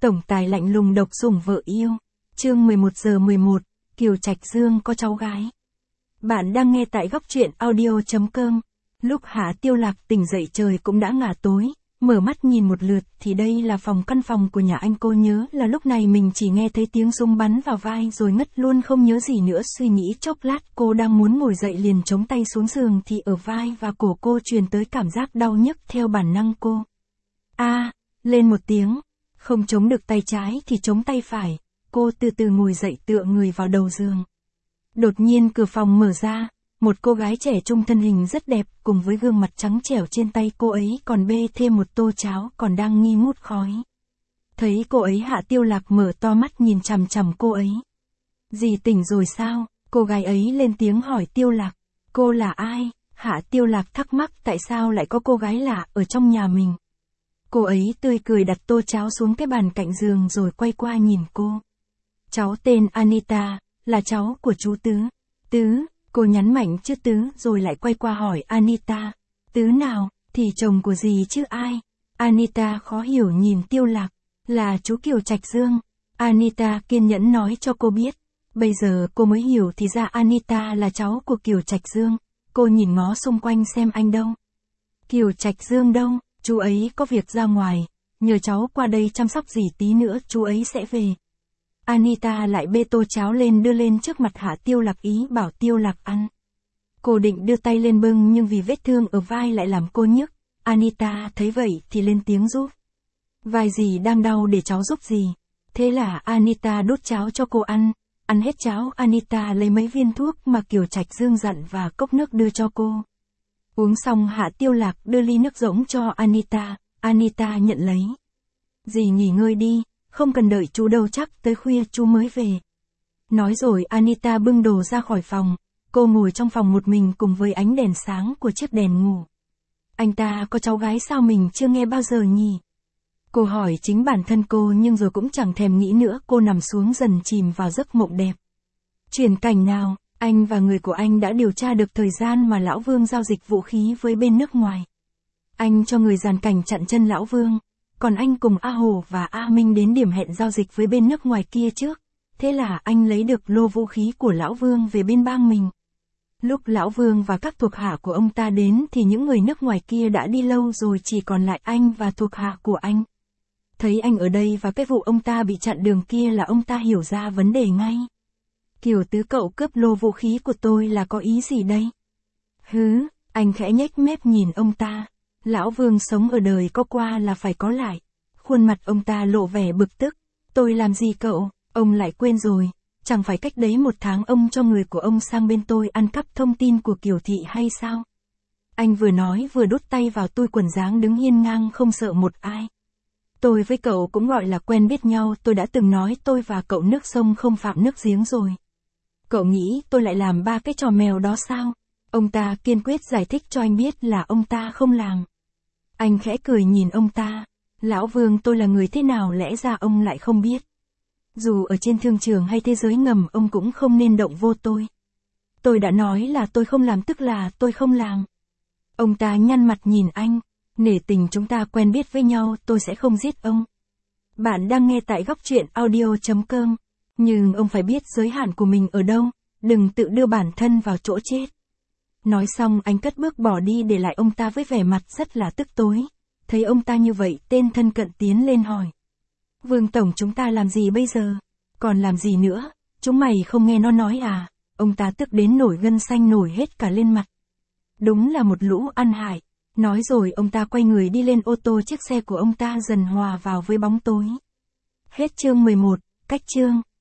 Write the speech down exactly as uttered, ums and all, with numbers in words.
Tổng tài lạnh lùng độc sủng vợ yêu. Chương mười một giờ mười một, Kiều Trạch Dương có cháu gái. Bạn đang nghe tại góc truyện audio chấm com. Lúc Hạ Tiêu Lạc tỉnh dậy trời cũng đã ngả tối, mở mắt nhìn một lượt thì đây là phòng căn phòng của nhà anh. Cô nhớ là lúc này mình chỉ nghe thấy tiếng súng bắn vào vai rồi ngất luôn không nhớ gì nữa. Suy nghĩ chốc lát cô đang muốn ngồi dậy liền chống tay xuống giường thì ở vai và cổ cô truyền tới cảm giác đau nhức. Theo bản năng cô a à, lên một tiếng, không chống được tay trái thì chống tay phải. Cô từ từ ngồi dậy tựa người vào đầu giường. Đột nhiên cửa phòng mở ra, một cô gái trẻ trung thân hình rất đẹp cùng với gương mặt trắng trẻo, trên tay cô ấy còn bê thêm một tô cháo còn đang nghi ngút khói. Thấy cô ấy, Hạ Tiêu Lạc mở to mắt nhìn chằm chằm cô ấy. Dì tỉnh rồi sao? Cô gái ấy lên tiếng hỏi Tiêu Lạc. Cô là ai? Hạ Tiêu Lạc thắc mắc tại sao lại có cô gái lạ ở trong nhà mình. Cô ấy tươi cười đặt tô cháo xuống cái bàn cạnh giường rồi quay qua nhìn cô. Cháu tên Anita, là cháu của chú Tứ. Tứ, cô nhấn mạnh chữ Tứ rồi lại quay qua hỏi Anita. Tứ nào, thì chồng của dì chứ ai? Anita khó hiểu nhìn Tiêu Lạc. Là chú Kiều Trạch Dương. Anita kiên nhẫn nói cho cô biết. Bây giờ cô mới hiểu thì ra Anita là cháu của Kiều Trạch Dương. Cô nhìn ngó xung quanh xem anh đâu. Kiều Trạch Dương đâu? Chú ấy có việc ra ngoài, nhờ cháu qua đây chăm sóc dì, tí nữa chú ấy sẽ về. Anita lại bê tô cháo lên đưa lên trước mặt Hạ Tiêu Lạc, ý bảo Tiêu Lạc ăn. Cô định đưa tay lên bưng nhưng vì vết thương ở vai lại làm cô nhức. Anita thấy vậy thì lên tiếng giúp. Vai dì đang đau để cháu giúp dì. Thế là Anita đút cháo cho cô ăn. Ăn hết cháo, Anita lấy mấy viên thuốc mà Kiều Trạch Dương dặn và cốc nước đưa cho cô. Uống xong, Hạ Tiêu Lạc đưa ly nước rỗng cho Anita. Anita nhận lấy. Dì nghỉ ngơi đi, không cần đợi chú đâu, chắc tới khuya chú mới về. Nói rồi Anita bưng đồ ra khỏi phòng. Cô ngồi trong phòng một mình cùng với ánh đèn sáng của chiếc đèn ngủ. Anh ta có cháu gái sao mình chưa nghe bao giờ nhỉ? Cô hỏi chính bản thân cô nhưng rồi cũng chẳng thèm nghĩ nữa. Cô nằm xuống dần chìm vào giấc mộng đẹp. Chuyển cảnh nào? Anh và người của anh đã điều tra được thời gian mà Lão Vương giao dịch vũ khí với bên nước ngoài. Anh cho người dàn cảnh chặn chân Lão Vương, còn anh cùng A Hồ và A Minh đến điểm hẹn giao dịch với bên nước ngoài kia trước. Thế là anh lấy được lô vũ khí của Lão Vương về bên bang mình. Lúc Lão Vương và các thuộc hạ của ông ta đến thì những người nước ngoài kia đã đi lâu rồi, chỉ còn lại anh và thuộc hạ của anh. Thấy anh ở đây và cái vụ ông ta bị chặn đường kia là ông ta hiểu ra vấn đề ngay. Kiều Tứ, cậu cướp lô vũ khí của tôi là có ý gì đây? Hứ, anh khẽ nhếch mép nhìn ông ta. Lão Vương sống ở đời có qua là phải có lại. Khuôn mặt ông ta lộ vẻ bực tức. Tôi làm gì cậu? Ông lại quên rồi. Chẳng phải cách đấy một tháng ông cho người của ông sang bên tôi ăn cắp thông tin của Kiều Thị hay sao? Anh vừa nói vừa đút tay vào túi quần, dáng đứng hiên ngang không sợ một ai. Tôi với cậu cũng gọi là quen biết nhau, tôi đã từng nói tôi và cậu nước sông không phạm nước giếng rồi. Cậu nghĩ tôi lại làm ba cái trò mèo đó sao? Ông ta kiên quyết giải thích cho anh biết là ông ta không làm. Anh khẽ cười nhìn ông ta. Lão Vương, tôi là người thế nào lẽ ra ông lại không biết. Dù ở trên thương trường hay thế giới ngầm ông cũng không nên động vô tôi. Tôi đã nói là tôi không làm tức là tôi không làm. Ông ta nhăn mặt nhìn anh. Nể tình chúng ta quen biết với nhau, tôi sẽ không giết ông. Bạn đang nghe tại góc truyện audio chấm com. Nhưng ông phải biết giới hạn của mình ở đâu, đừng tự đưa bản thân vào chỗ chết. Nói xong anh cất bước bỏ đi để lại ông ta với vẻ mặt rất là tức tối. Thấy ông ta như vậy, tên thân cận tiến lên hỏi. Vương Tổng, chúng ta làm gì bây giờ? Còn làm gì nữa? Chúng mày không nghe nó nói à? Ông ta tức đến nổi gân xanh nổi hết cả lên mặt. Đúng là một lũ ăn hại. Nói rồi ông ta quay người đi lên ô tô, chiếc xe của ông ta dần hòa vào với bóng tối. Hết chương mười một, cách chương.